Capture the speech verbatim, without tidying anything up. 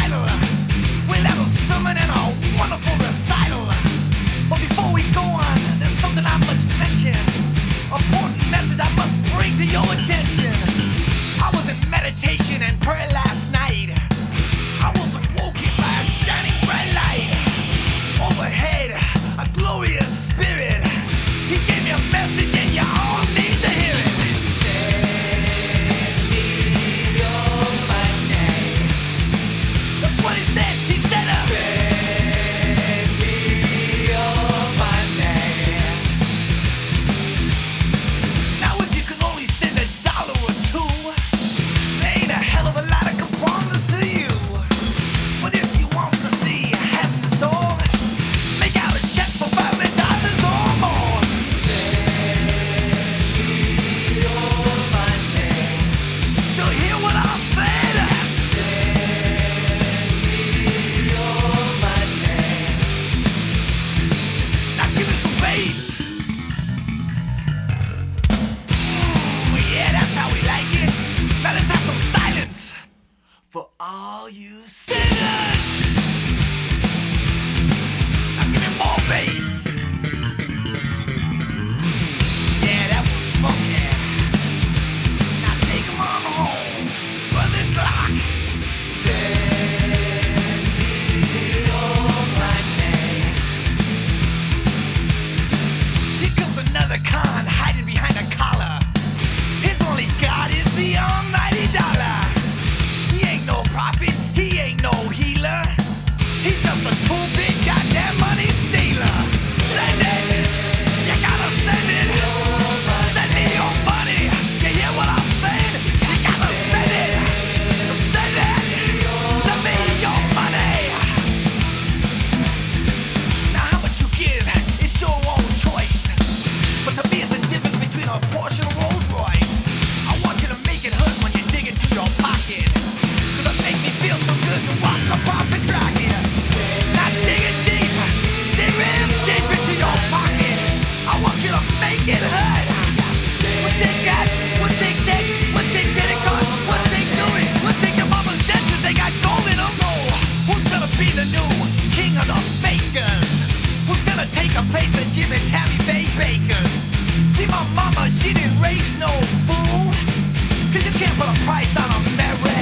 title. We'll have a sermon and a wonderful recital. But before we go on, there's something I must mention. Important message I must bring to your attention. I was in meditation and prayer last night. I was awoken by a shining bright light. Overhead, a glorious spirit. He gave me a message and you all need to hear it. Send me your money. That's what he said. He said, uh, send me your money. Now if you can only send a dollar or two, there ain't a hell of a lot I can promise to you. But if you wants to see heaven's door, make out a check for five hundred dollars or more. Send me your money. Do you hear what I said? Send me your money. Now give me some bass. Mm, yeah, that's how we like it. Now let's have some silence for all you sinners. Now give me more bass. Yeah, that was funky. Now take 'em on home, run the clock. Send me your money. Here comes another con hiding behind a collar. His only god is the almighty dollar. He ain't no prophet, he ain't no healer. He's just a too big goddamn money stealer. Send it, you gotta send it. Send me your money. You hear what I'm saying? You gotta send it. Send it. Send me your money. Now how much you give, it's your own choice. But to me it's the difference between a Porsche and a Rolls Royce. I want you to make it hurt when you dig into your pocket. Cause it make me feel so good to watch my profits rocket. Now dig it deep, dig real deep into your pocket. I want you to make it hurt. We'll take cash, we'll take debts, we'll take credit cards, we'll take jewelry, we'll take your mama's dentures, they got gold in them. So, who's gonna be the new king of the fakers? Who's gonna take the place of Jim and Tammy Faye Bakers? See my mama, she didn't raise no fool. Cause you can't put a price on a marriage.